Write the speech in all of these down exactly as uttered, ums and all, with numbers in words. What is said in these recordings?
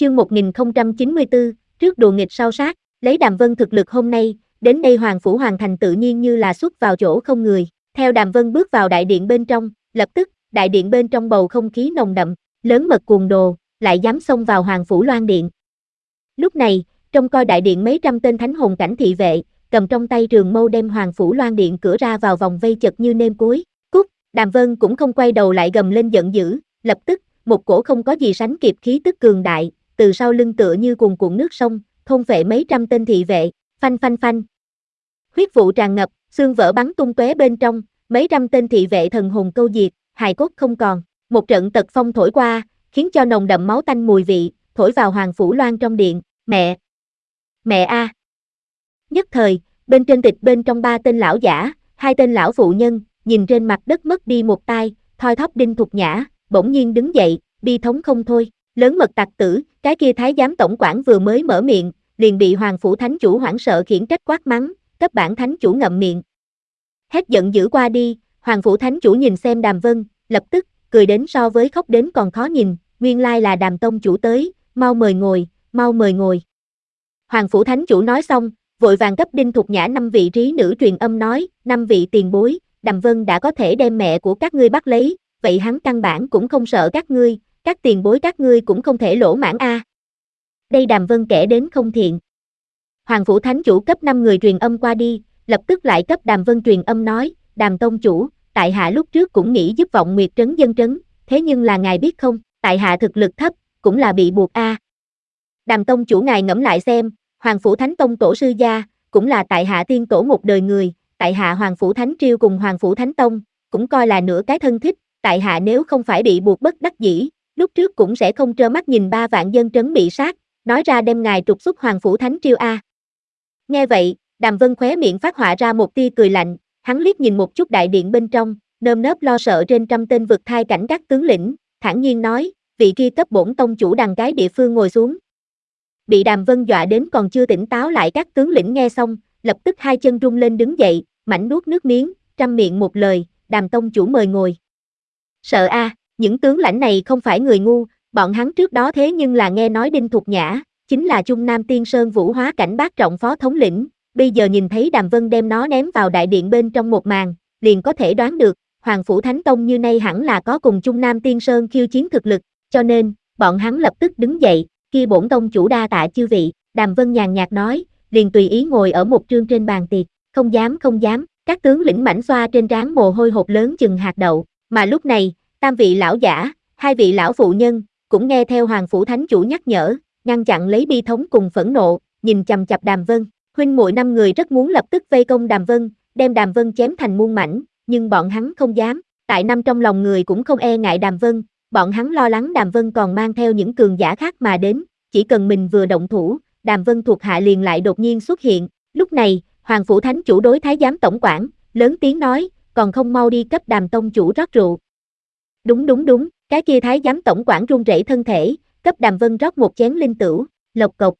chương một nghìn không trăm chín mươi tư, trước đùa nghịch sau sát, lấy Đàm Vân thực lực hôm nay, đến đây Hoàng Phủ Hoàng Thành tự nhiên như là xuất vào chỗ không người. Theo Đàm Vân bước vào đại điện bên trong, lập tức, đại điện bên trong bầu không khí nồng đậm, lớn mật cuồng đồ, lại dám xông vào Hoàng Phủ Loan Điện. Lúc này, trông coi đại điện mấy trăm tên thánh hồn cảnh thị vệ, cầm trong tay trường mâu đem Hoàng Phủ Loan Điện cửa ra vào vòng vây chật như nêm cối. Cút, Đàm Vân cũng không quay đầu lại gầm lên giận dữ, lập tức, một cổ không có gì sánh kịp khí tức cường đại, từ sau lưng tựa như cuồn cuộn nước sông, thôn phệ mấy trăm tên thị vệ, phanh phanh phanh. Huyết vụ tràn ngập, xương vỡ bắn tung tóe bên trong, mấy trăm tên thị vệ thần hồn câu diệt, hài cốt không còn. Một trận tật phong thổi qua, khiến cho nồng đậm máu tanh mùi vị, thổi vào Hoàng Phủ Loan trong điện. Mẹ! Mẹ a! Nhất thời, bên trên tịch bên trong ba tên lão giả, hai tên lão phụ nhân, nhìn trên mặt đất mất đi một tai, thoi thóp Đinh Thục Nhã, bỗng nhiên đứng dậy, bi thống không thôi. Lớn mật tặc tử, cái kia thái giám tổng quản vừa mới mở miệng, liền bị Hoàng Phủ Thánh Chủ hoảng sợ khiển trách quát mắng, cấp bản Thánh Chủ ngậm miệng. Hết giận dữ qua đi, Hoàng Phủ Thánh Chủ nhìn xem Đàm Vân, lập tức, cười đến so với khóc đến còn khó nhìn, nguyên lai là Đàm Tông Chủ tới, mau mời ngồi, mau mời ngồi. Hoàng Phủ Thánh Chủ nói xong, vội vàng cấp Đinh Thục Nhã năm vị trí nữ truyền âm nói, năm vị tiền bối, Đàm Vân đã có thể đem mẹ của các ngươi bắt lấy, vậy hắn căn bản cũng không sợ các ngươi, các tiền bối các ngươi cũng không thể lỗ mãn a. Đây Đàm Vân kẻ đến không thiện. Hoàng Phủ Thánh Chủ cấp năm người truyền âm qua đi, lập tức lại cấp Đàm Vân truyền âm nói, Đàm Tông Chủ, tại hạ lúc trước cũng nghĩ giúp Vọng Nguyệt Trấn dân trấn, thế nhưng là ngài biết không, tại hạ thực lực thấp, cũng là bị buộc a. Đàm Tông Chủ ngài ngẫm lại xem, Hoàng Phủ Thánh Tông tổ sư gia, cũng là tại hạ tiên tổ một đời người, tại hạ Hoàng Phủ Thánh Triêu cùng Hoàng Phủ Thánh Tông, cũng coi là nửa cái thân thích, tại hạ nếu không phải bị buộc bất đắc dĩ, lúc trước cũng sẽ không trơ mắt nhìn ba vạn dân trấn bị sát, nói ra đem ngài trục xuất Hoàng Phủ Thánh Triêu a. Nghe vậy, Đàm Vân khóe miệng phát họa ra một tia cười lạnh, hắn liếc nhìn một chút đại điện bên trong, nơm nớp lo sợ trên trăm tên vực thai cảnh các tướng lĩnh, thản nhiên nói, vị kia cấp bổn tông chủ đằng cái địa phương ngồi xuống. Bị Đàm Vân dọa đến còn chưa tỉnh táo lại các tướng lĩnh nghe xong, lập tức hai chân rung lên đứng dậy, mảnh nuốt nước miếng, trăm miệng một lời, Đàm tông chủ mời ngồi. Sợ a, à, những tướng lãnh này không phải người ngu, bọn hắn trước đó thế nhưng là nghe nói Đinh Thục Nhã, chính là Trung Nam Tiên Sơn Vũ Hóa cảnh bát trọng phó thống lĩnh, bây giờ nhìn thấy Đàm Vân đem nó ném vào đại điện bên trong một màn, liền có thể đoán được, Hoàng Phủ Thánh Tông như nay hẳn là có cùng Trung Nam Tiên Sơn khiêu chiến thực lực, cho nên, bọn hắn lập tức đứng dậy, kia bổn tông chủ đa tạ chư vị, Đàm Vân nhàn nhạt nói, liền tùy ý ngồi ở một trương trên bàn tiệc, không dám không dám, các tướng lĩnh mảnh xoa trên trán mồ hôi hột lớn chừng hạt đậu, mà lúc này, tam vị lão giả, hai vị lão phụ nhân, cũng nghe theo Hoàng Phủ Thánh Chủ nhắc nhở, ngăn chặn lấy bi thống cùng phẫn nộ, nhìn chằm chằm Đàm Vân, huynh muội năm người rất muốn lập tức vây công Đàm Vân, đem Đàm Vân chém thành muôn mảnh, nhưng bọn hắn không dám, tại năm trong lòng người cũng không e ngại Đàm Vân, bọn hắn lo lắng Đàm Vân còn mang theo những cường giả khác mà đến, chỉ cần mình vừa động thủ, Đàm Vân thuộc hạ liền lại đột nhiên xuất hiện, lúc này, Hoàng Phủ Thánh Chủ đối thái giám tổng quản, lớn tiếng nói, còn không mau đi cấp Đàm tông chủ rót rượu. Đúng đúng đúng, cái kia thái giám tổng quản run rẩy thân thể, cấp Đàm Vân rót một chén linh tửu, lộc cộc.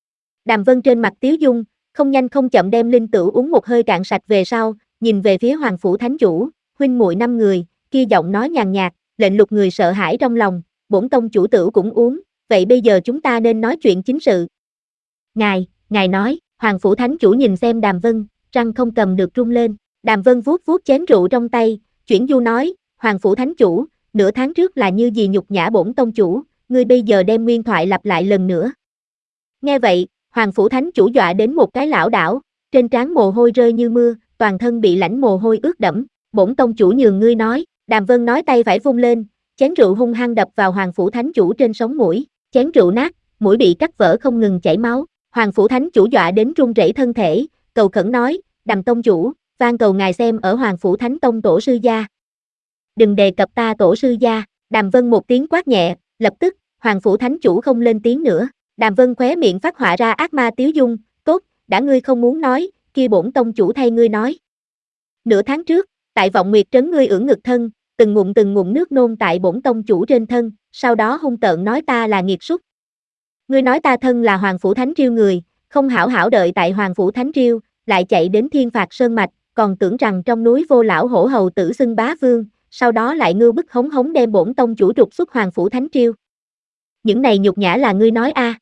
Đàm Vân trên mặt tiếu dung, không nhanh không chậm đem linh tửu uống một hơi cạn sạch về sau, nhìn về phía Hoàng Phủ Thánh Chủ, huynh muội năm người, kia giọng nói nhàn nhạt, lệnh lục người sợ hãi trong lòng, bổn tông chủ tửu cũng uống, vậy bây giờ chúng ta nên nói chuyện chính sự. Ngài, ngài nói, Hoàng Phủ Thánh Chủ nhìn xem Đàm Vân, răng không cầm được rung lên, Đàm Vân vuốt vuốt chén rượu trong tay, chuyển du nói, Hoàng Phủ Thánh Chủ, nửa tháng trước là như gì nhục nhã bổn tông chủ, ngươi bây giờ đem nguyên thoại lặp lại lần nữa. Nghe vậy, Hoàng Phủ Thánh Chủ dọa đến một cái lảo đảo, trên trán mồ hôi rơi như mưa, toàn thân bị lãnh mồ hôi ướt đẫm, bổn tông chủ nhường ngươi nói, Đàm Vân nói tay phải vung lên, chén rượu hung hăng đập vào Hoàng Phủ Thánh Chủ trên sống mũi, chén rượu nát, mũi bị cắt vỡ không ngừng chảy máu, Hoàng Phủ Thánh Chủ dọa đến run rẩy thân thể, cầu khẩn nói, Đàm tông chủ, van cầu ngài xem ở Hoàng Phủ Thánh Tông tổ sư gia. Đừng đề cập ta tổ sư gia, Đàm Vân một tiếng quát nhẹ, lập tức, Hoàng Phủ Thánh Chủ không lên tiếng nữa, Đàm Vân khóe miệng phát họa ra ác ma tiếu dung, tốt, đã ngươi không muốn nói, kia bổn tông chủ thay ngươi nói. Nửa tháng trước, tại Vọng Nguyệt Trấn ngươi ưỡn ngực thân, từng ngụm từng ngụm nước nôn tại bổn tông chủ trên thân, sau đó hung tợn nói ta là nghiệt súc. Ngươi nói ta thân là Hoàng Phủ Thánh Triêu người, không hảo hảo đợi tại Hoàng Phủ Thánh Triêu, lại chạy đến Thiên Phạt Sơn Mạch, còn tưởng rằng trong núi vô lão hổ hầu tử xưng bá vương, sau đó lại ngưu bức hống hống đem bổn tông chủ trục xuất Hoàng Phủ Thánh Triêu. những này nhục nhã là ngươi nói a? À.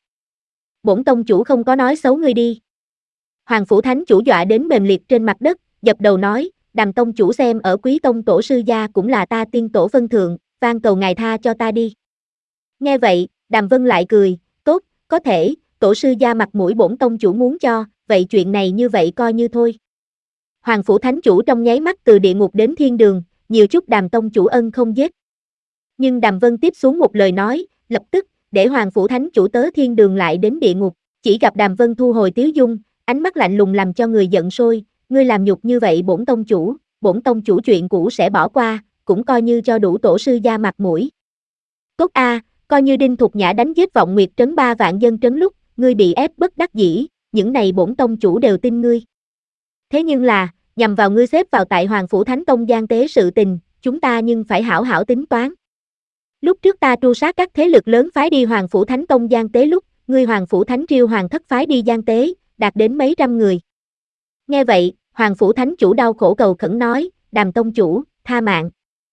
Bổn tông chủ không có nói xấu ngươi đi. Hoàng phủ thánh chủ dọa đến mềm liệt trên mặt đất, dập đầu nói, Đàm tông chủ xem ở quý tông tổ sư gia cũng là ta tiên tổ phân thượng, van cầu ngài tha cho ta đi. Nghe vậy, Đàm Vân lại cười, tốt, có thể, tổ sư gia mặt mũi bổn tông chủ muốn cho, vậy chuyện này như vậy coi như thôi. Hoàng phủ thánh chủ trong nháy mắt từ địa ngục đến thiên đường, nhiều chút Đàm tông chủ ân không giết. Nhưng Đàm Vân tiếp xuống một lời nói, lập tức, để Hoàng phủ thánh chủ tớ thiên đường lại đến địa ngục, chỉ gặp Đàm Vân thu hồi tiếu dung, ánh mắt lạnh lùng làm cho người giận sôi, ngươi làm nhục như vậy bổn tông chủ, bổn tông chủ chuyện cũ sẽ bỏ qua, cũng coi như cho đủ tổ sư gia mặt mũi. Tốt a, à, coi như Đinh Thục Nhã đánh giết Vọng Nguyệt trấn ba vạn dân trấn lúc, ngươi bị ép bất đắc dĩ, những này bổn tông chủ đều tin ngươi. Thế nhưng là, nhằm vào ngươi xếp vào tại Hoàng phủ Thánh Tông gian tế sự tình, chúng ta nhưng phải hảo hảo tính toán. Lúc trước ta tru sát các thế lực lớn phái đi Hoàng phủ Thánh Tông gian tế lúc, ngươi Hoàng phủ Thánh Triều Hoàng thất phái đi gian tế, đạt đến mấy trăm người. Nghe vậy, Hoàng phủ Thánh chủ đau khổ cầu khẩn nói, Đàm tông chủ, tha mạng.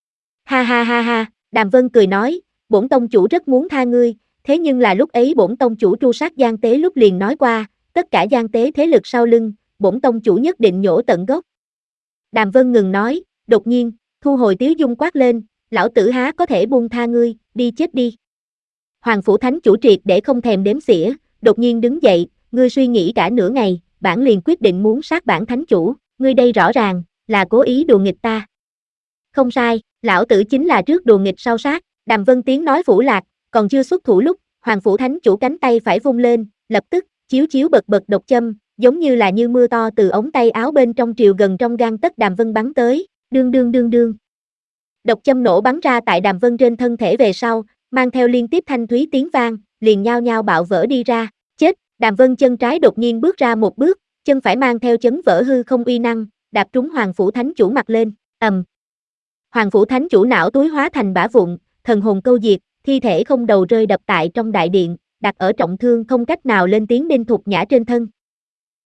Ha ha ha ha, Đàm Vân cười nói, bổn tông chủ rất muốn tha ngươi, thế nhưng là lúc ấy bổn tông chủ tru sát gian tế lúc liền nói qua, tất cả gian tế thế lực sau lưng, bổn tông chủ nhất định nhổ tận gốc. Đàm Vân ngừng nói, đột nhiên, thu hồi tiếu dung quát lên, lão tử há có thể buông tha ngươi, đi chết đi. Hoàng phủ Thánh chủ triệt để không thèm đếm xỉa, đột nhiên đứng dậy, ngươi suy nghĩ cả nửa ngày, bản liền quyết định muốn sát bản thánh chủ, ngươi đây rõ ràng, là cố ý đùa nghịch ta. Không sai, lão tử chính là trước đùa nghịch sau sát, Đàm Vân tiếng nói phủ lạc, còn chưa xuất thủ lúc, Hoàng phủ Thánh chủ cánh tay phải vung lên, lập tức, chiếu chiếu bật bật độc châm, giống như là như mưa to từ ống tay áo bên trong triều gần trong gang tấc Đàm Vân bắn tới, đương đương đương đương. Độc châm nổ bắn ra tại Đàm Vân trên thân thể về sau, mang theo liên tiếp thanh thúy tiếng vang, liền nhao nhao bạo vỡ đi ra, chết, Đàm Vân chân trái đột nhiên bước ra một bước, chân phải mang theo chấn vỡ hư không uy năng, đạp trúng Hoàng phủ Thánh chủ mặt lên, ầm. Hoàng phủ Thánh chủ não túi hóa thành bã vụn, thần hồn câu diệt, thi thể không đầu rơi đập tại trong đại điện, đặt ở trọng thương không cách nào lên tiếng Đinh Thục Nhã trên thân.